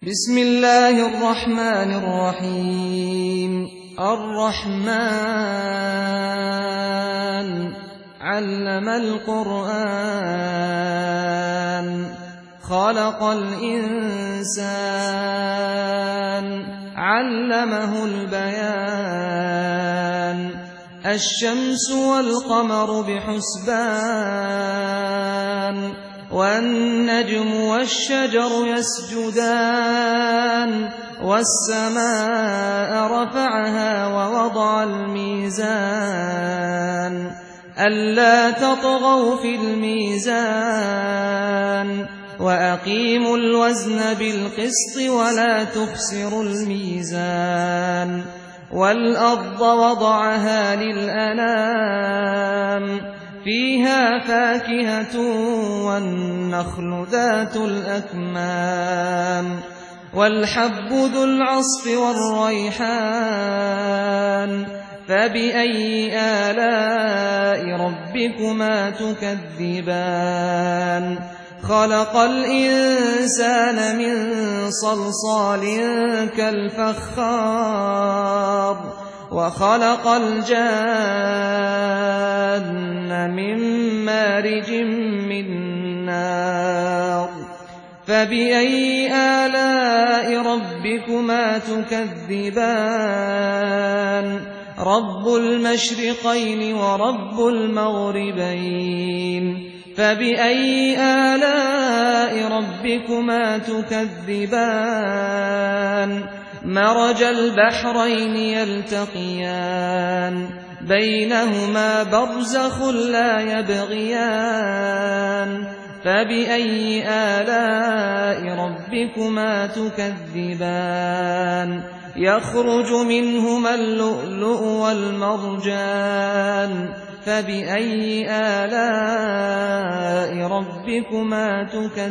بسم الله الرحمن الرحيم الرحمن علم القرآن خلق الإنسان علمه البيان الشمس والقمر بحسبان والنجم والشجر يسجدان والسماء رفعها ووضع الميزان ألا تطغوا في الميزان وأقيموا الوزن بالقسط ولا تخسروا الميزان والأرض وضعها للأنام فيها فاكهة والنخل ذات الأكمام والحب ذو العصف والريحان فبأي آلاء ربكما تكذبان خلق الإنسان من صلصال كالفخار وخلق الجان من مارج من نار فبأي آلاء ربكما تكذبان رب المشرقين ورب المغربين فبأي آلاء ربكما تكذبان مرج البحرين يلتقيان بينهما برزخ لا يبغيان فبأي آلاء ربكما تكذبان يخرج منهما اللؤلؤ والمرجان فبأي آلاء ربكما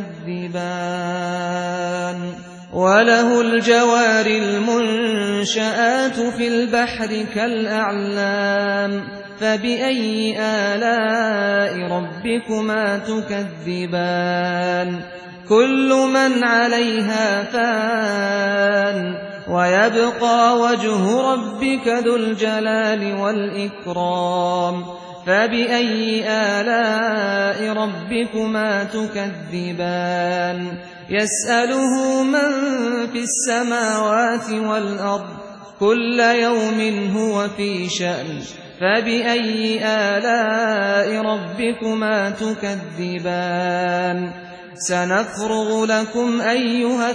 تكذبان وله الجوار المنشآت في البحر كالأعلام فبأي آلاء ربكما تكذبان كل من عليها فان ويبقى وجه ربك ذو الجلال والإكرام فبأي آلاء ربكما تكذبان يسأله من في السماوات والأرض كل يوم هو في شأن فبأي آلاء ربكما تكذبان سنفرغ لكم أيها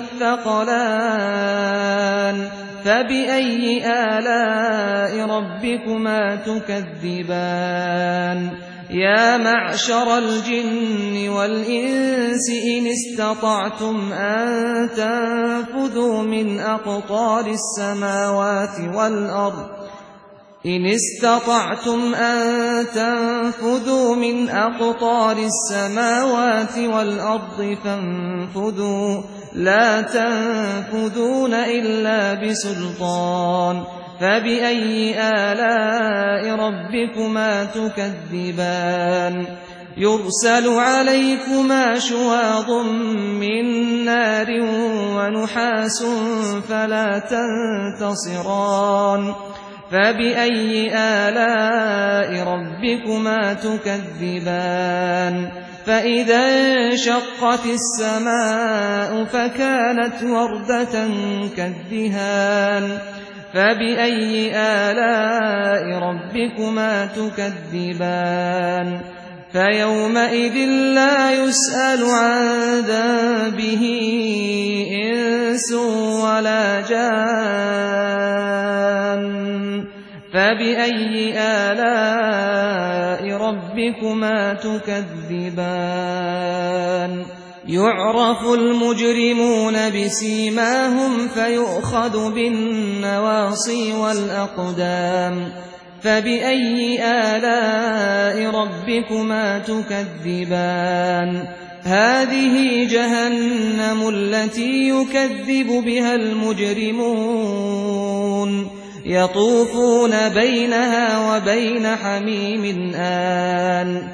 الثقلان فبأي آلاء ربكما تكذبان يا معشر الجن والإنس إن استطعتم أن تنفذوا من أقطار السماوات والأرض إن استطعتم أن تنفذوا من أقطار السماوات والأرض فانفذوا لا تنفذون إلا بسلطان فبأي آلاء ربكما تكذبان يرسل عليكما شواظ من نار ونحاس فلا تنتصران فبأي آلاء ربكما تكذبان فإذا انشقت السماء فكانت وردة كالدهان فبأي آلاء ربكما تكذبان فيومئذ لا يسأل عن ذنبه إنس ولا جان فبأي آلاء ربكما تكذبان يعرف المجرمون بسيماهم فيؤخذ بالنواصي والأقدام فبأي آلاء ربكما تكذبان هذه جهنم التي يكذب بها المجرمون يطوفون بينها وبين حميم آن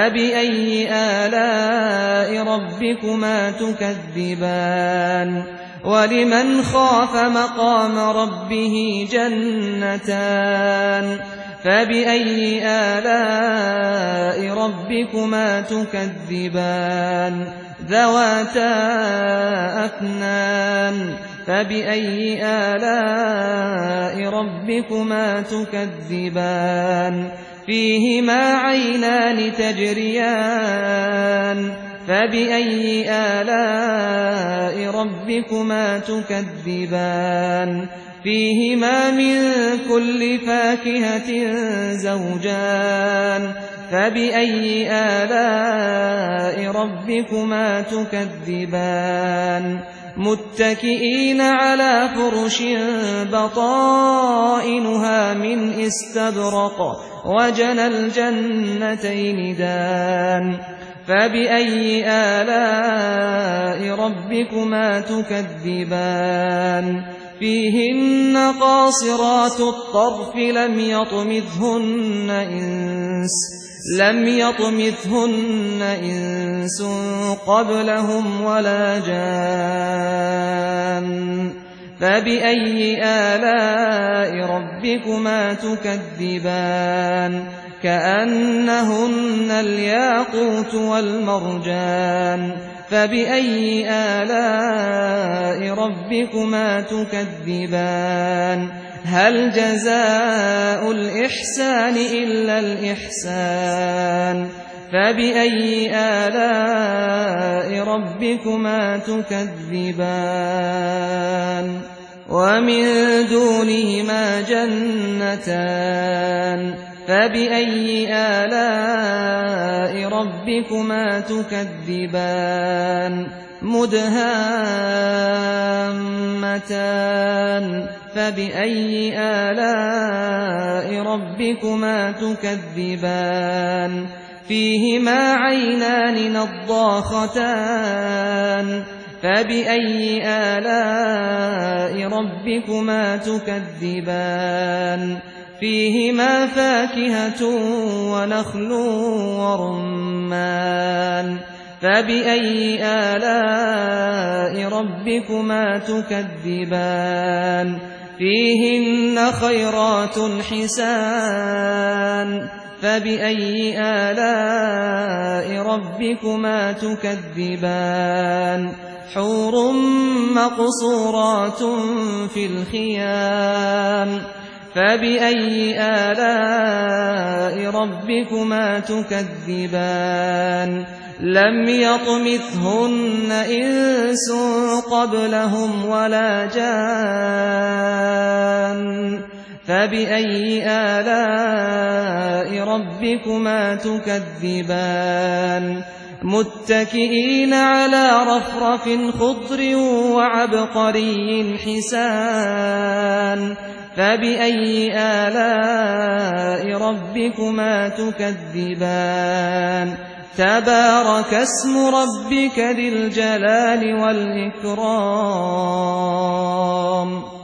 فبأي آلاء ربكما تكذبان ولمن خاف مقام ربه جنتان فبأي آلاء ربكما تكذبان ذواتا أفنان فبأي آلاء ربكما تكذبان فيهما عينان تجريان فبأي آلاء ربكما تكذبان فيهما من كل فاكهة زوجان فبأي آلاء ربكما تكذبان متكئين على فرش بطائنها من استبرق وجنى الجنتين دان فبأي آلاء ربكما تكذبان فيهن قاصرات الطرف لم يطمثهن إنس قبلهم ولا جان فبأي آلاء ربكما تكذبان كأنهن الياقوت والمرجان فبأي آلاء ربكما تكذبان هل جزاء الإحسان إلا الإحسان فبأي آلاء ربكما تكذبان ومن دونهما جنتان فبأي آلاء ربكما تكذبان مدهامتان فبأي آلاء ربكما تكذبان فيهما عينان نضاختان فبأي آلاء ربكما تكذبان فيهما فاكهة ونخل ورمان فبأي آلاء ربكما تكذبان فيهن خيرات حسان فبأي آلاء ربكما تكذبان حور مقصورات في الخيام فبأي آلاء ربكما تكذبان لم يطمثهن إنس قبلهم ولا جان فبأي آلاء ربكما تكذبان متكئين على رفرف خضر وعبقري حسان فبأي آلاء ربكما تكذبان تبارك اسم ربك ذي الجلال والإكرام